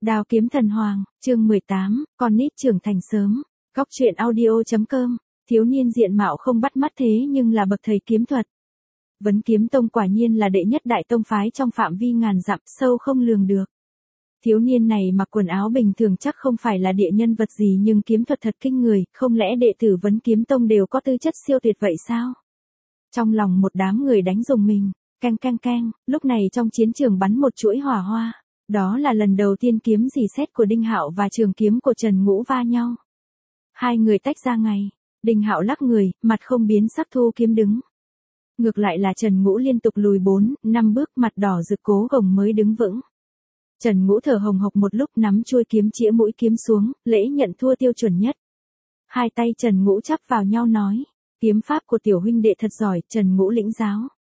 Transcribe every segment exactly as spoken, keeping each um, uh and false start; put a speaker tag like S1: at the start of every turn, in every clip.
S1: Đao kiếm thần hoàng, chương mười tám, con nít trưởng thành sớm. Góc truyện audio.com, thiếu niên diện mạo không bắt mắt thế nhưng là bậc thầy kiếm thuật. Vấn Kiếm Tông quả nhiên là đệ nhất đại tông phái trong phạm vi ngàn dặm, sâu không lường được. Thiếu niên này mặc quần áo bình thường chắc không phải là địa nhân vật gì nhưng kiếm thuật thật kinh người, không lẽ đệ tử Vấn Kiếm Tông đều có tư chất siêu tuyệt vậy sao? Trong lòng một đám người đánh rùng mình, keng keng keng, lúc này trong chiến trường bắn một chuỗi hỏa hoa. Đó là lần đầu tiên kiếm rỉ sét của Đinh Hạo và trường kiếm của Trần Ngũ va nhau. Hai người tách ra ngay, Đinh Hạo lắc người, mặt không biến sắc thu kiếm đứng. Ngược lại là Trần Ngũ liên tục lùi bốn, năm bước, mặt đỏ rực cố gồng mới đứng vững. Trần Ngũ thở hồng hộc một lúc nắm chuôi kiếm chĩa mũi kiếm xuống, lễ nhận thua tiêu chuẩn nhất. Hai tay Trần Ngũ chắp vào nhau nói, kiếm pháp của tiểu huynh đệ thật giỏi, Trần Ngũ lĩnh giáo.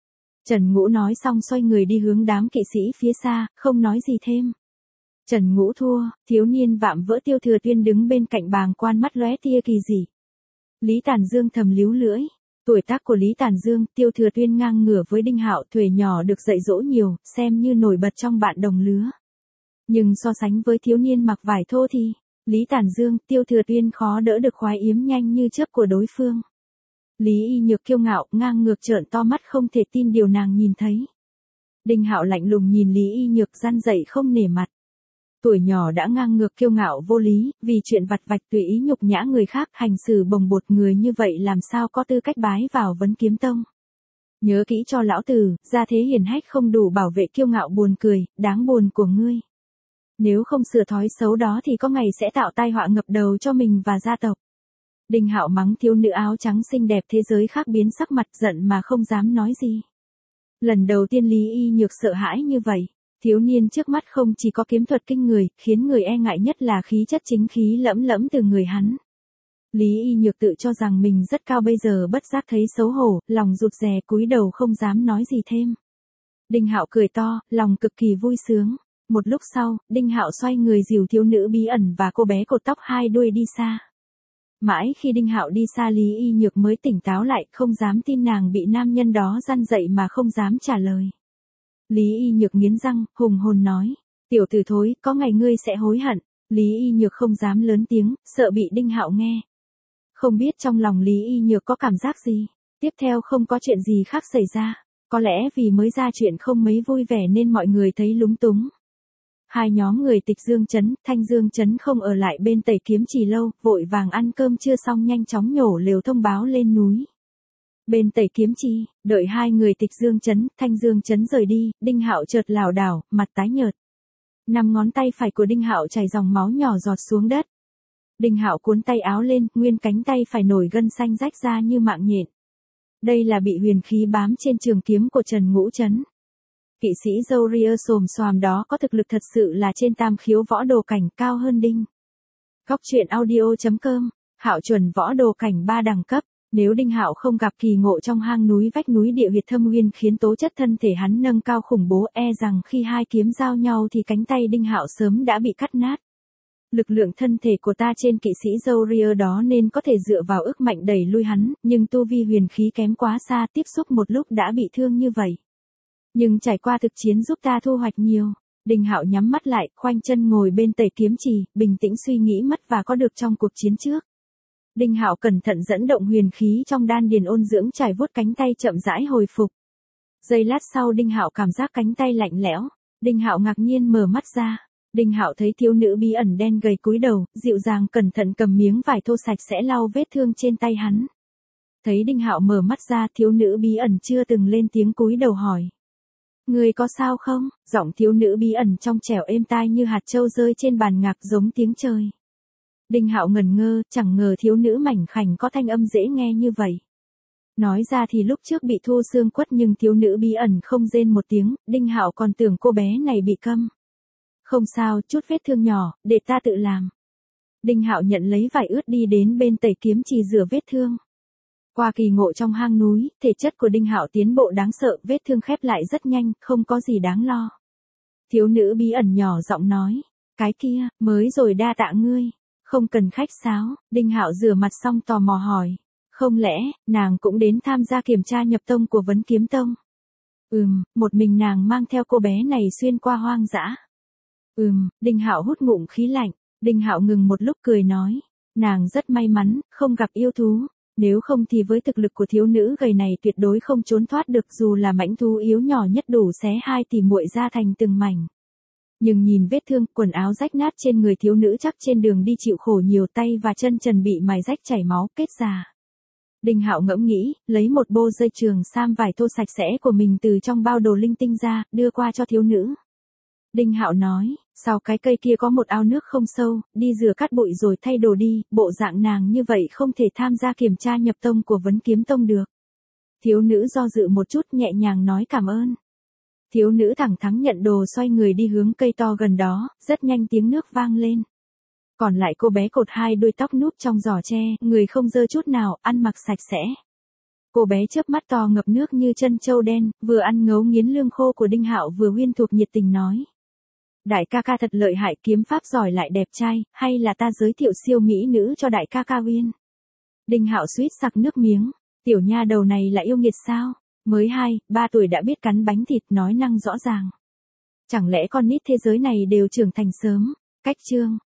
S1: Trần Ngũ nói xong xoay người đi hướng đám kỵ sĩ phía xa, không nói gì thêm. Trần Ngũ thua, thiếu niên vạm vỡ Tiêu Thừa Tuyên đứng bên cạnh bàng quan mắt lóe tia kỳ dị. Lý Tản Dương thầm líu lưỡi, tuổi tác của Lý Tản Dương, Tiêu Thừa Tuyên ngang ngửa với Đinh Hạo, tuổi nhỏ được dạy dỗ nhiều, xem như nổi bật trong bạn đồng lứa. Nhưng so sánh với thiếu niên mặc vải thô thì, Lý Tản Dương, Tiêu Thừa Tuyên khó đỡ được khoái yếm nhanh như chớp của đối phương. Lý Y Nhược kiêu ngạo, ngang ngược trợn to mắt không thể tin điều nàng nhìn thấy. Đinh Hạo lạnh lùng nhìn Lý Y Nhược răn dậy không nể mặt. Tuổi nhỏ đã ngang ngược kiêu ngạo vô lý, vì chuyện vặt vạch tùy ý nhục nhã người khác, hành xử bồng bột người như vậy làm sao có tư cách bái vào Vấn Kiếm Tông. Nhớ kỹ cho lão tử, gia thế hiển hách không đủ bảo vệ kiêu ngạo buồn cười, đáng buồn của ngươi. Nếu không sửa thói xấu đó thì có ngày sẽ tạo tai họa ngập đầu cho mình và gia tộc. Đinh Hạo mắng thiếu nữ áo trắng xinh đẹp thế giới khác biến sắc mặt giận mà không dám nói gì. Lần đầu tiên Lý Y Nhược sợ hãi như vậy, thiếu niên trước mắt không chỉ có kiếm thuật kinh người, khiến người e ngại nhất là khí chất chính khí lẫm lẫm từ người hắn. Lý Y Nhược tự cho rằng mình rất cao bây giờ bất giác thấy xấu hổ, lòng rụt rè cúi đầu không dám nói gì thêm. Đinh Hạo cười to, lòng cực kỳ vui sướng. Một lúc sau, Đinh Hạo xoay người dìu thiếu nữ bí ẩn và cô bé cột tóc hai đuôi đi xa. Mãi khi Đinh Hạo đi xa Lý Y Nhược mới tỉnh táo lại, không dám tin nàng bị nam nhân đó răn dậy mà không dám trả lời. Lý Y Nhược nghiến răng, hùng hồn nói, tiểu tử thối, có ngày ngươi sẽ hối hận. Lý Y Nhược không dám lớn tiếng, sợ bị Đinh Hạo nghe. Không biết trong lòng Lý Y Nhược có cảm giác gì. Tiếp theo không có chuyện gì khác xảy ra. Có lẽ vì mới ra chuyện không mấy vui vẻ nên mọi người thấy lúng túng. Hai nhóm người Tịch Dương Trấn, Thanh Dương Trấn không ở lại bên Tẩy Kiếm Trì lâu, vội vàng ăn cơm trưa xong nhanh chóng nhổ lều thông báo lên núi. Bên Tẩy Kiếm Trì, đợi hai người Tịch Dương Trấn, Thanh Dương Trấn rời đi, Đinh Hạo chợt lảo đảo, mặt tái nhợt. Năm ngón tay phải của Đinh Hạo chảy dòng máu nhỏ giọt xuống đất. Đinh Hạo cuốn tay áo lên, nguyên cánh tay phải nổi gân xanh rách ra như mạng nhện. Đây là bị huyền khí bám trên trường kiếm của Trần Ngũ Trấn. Kỵ sĩ râu ria xồm xoàm đó có thực lực thật sự là trên tam khiếu võ đồ cảnh, cao hơn Đinh. Góc truyện audio.com, Hạo chuẩn võ đồ cảnh ba đẳng cấp. Nếu Đinh Hạo không gặp kỳ ngộ trong hang núi vách núi địa huyệt thâm uyên khiến tố chất thân thể hắn nâng cao khủng bố, e rằng khi hai kiếm giao nhau thì cánh tay Đinh Hạo sớm đã bị cắt nát. Lực lượng thân thể của ta trên kỵ sĩ râu ria đó nên có thể dựa vào ức mạnh đẩy lui hắn, nhưng tu vi huyền khí kém quá xa, tiếp xúc một lúc đã bị thương như vậy. Nhưng trải qua thực chiến giúp ta thu hoạch nhiều. Đinh Hạo nhắm mắt lại, khoanh chân ngồi bên Tẩy Kiếm Trì, bình tĩnh suy nghĩ mất và có được trong cuộc chiến trước. Đinh Hạo cẩn thận dẫn động huyền khí trong đan điền ôn dưỡng, trải vuốt cánh tay chậm rãi hồi phục. Giây lát sau Đinh Hạo cảm giác cánh tay lạnh lẽo. Đinh Hạo ngạc nhiên mở mắt ra. Đinh Hạo thấy thiếu nữ bí ẩn đen gầy cúi đầu, dịu dàng cẩn thận cầm miếng vải thô sạch sẽ lau vết thương trên tay hắn. Thấy Đinh Hạo mở mắt ra, thiếu nữ bí ẩn chưa từng lên tiếng cúi đầu hỏi. Người có sao không? Giọng thiếu nữ bí ẩn trong trẻo êm tai như hạt châu rơi trên bàn ngạc giống tiếng trời. Đinh Hạo ngẩn ngơ, chẳng ngờ thiếu nữ mảnh khảnh có thanh âm dễ nghe như vậy. Nói ra thì lúc trước bị thu xương quất nhưng thiếu nữ bí ẩn không rên một tiếng, Đinh Hạo còn tưởng cô bé này bị câm. Không sao, chút vết thương nhỏ, để ta tự làm. Đinh Hạo nhận lấy vải ướt đi đến bên Tẩy Kiếm Trì rửa vết thương. Qua kỳ ngộ trong hang núi, thể chất của Đinh Hạo tiến bộ đáng sợ, vết thương khép lại rất nhanh, không có gì đáng lo. Thiếu nữ bí ẩn nhỏ giọng nói, cái kia, mới rồi đa tạ ngươi, không cần khách sáo. Đinh Hạo rửa mặt xong tò mò hỏi, không lẽ, nàng cũng đến tham gia kiểm tra nhập tông của Vấn Kiếm Tông? Ừm, một mình nàng mang theo cô bé này xuyên qua hoang dã. Ừm, Đinh Hạo hút ngụm khí lạnh, Đinh Hạo ngừng một lúc cười nói, nàng rất may mắn, không gặp yêu thú, nếu không thì với thực lực của thiếu nữ gầy này tuyệt đối không trốn thoát được dù là mãnh thú yếu nhỏ nhất đủ xé hai tỷ muội ra thành từng mảnh. Nhưng nhìn vết thương, quần áo rách nát trên người thiếu nữ chắc trên đường đi chịu khổ nhiều, tay và chân trần bị mài rách chảy máu, kết già. Đinh Hạo ngẫm nghĩ, lấy một bô dây trường sam vải thô sạch sẽ của mình từ trong bao đồ linh tinh ra, đưa qua cho thiếu nữ. Đinh Hạo nói, sau cái cây kia có một ao nước không sâu, đi rửa cát bụi rồi thay đồ đi, bộ dạng nàng như vậy không thể tham gia kiểm tra nhập tông của Vấn Kiếm Tông được. Thiếu nữ do dự một chút nhẹ nhàng nói cảm ơn. Thiếu nữ thẳng thắn nhận đồ xoay người đi hướng cây to gần đó, rất nhanh tiếng nước vang lên. Còn lại cô bé cột hai đuôi tóc núp trong giỏ tre, người không dơ chút nào, ăn mặc sạch sẽ. Cô bé chớp mắt to ngập nước như chân trâu đen, vừa ăn ngấu nghiến lương khô của Đinh Hạo vừa huyên thuộc nhiệt tình nói. Đại ca ca thật lợi hại, kiếm pháp giỏi lại đẹp trai, hay là ta giới thiệu siêu mỹ nữ cho đại ca ca uyên. Đinh Hạo suýt sặc nước miếng, tiểu nha đầu này là yêu nghiệt sao, mới hai, ba tuổi đã biết cắn bánh thịt, nói năng rõ ràng. Chẳng lẽ con nít thế giới này đều trưởng thành sớm, cách chương.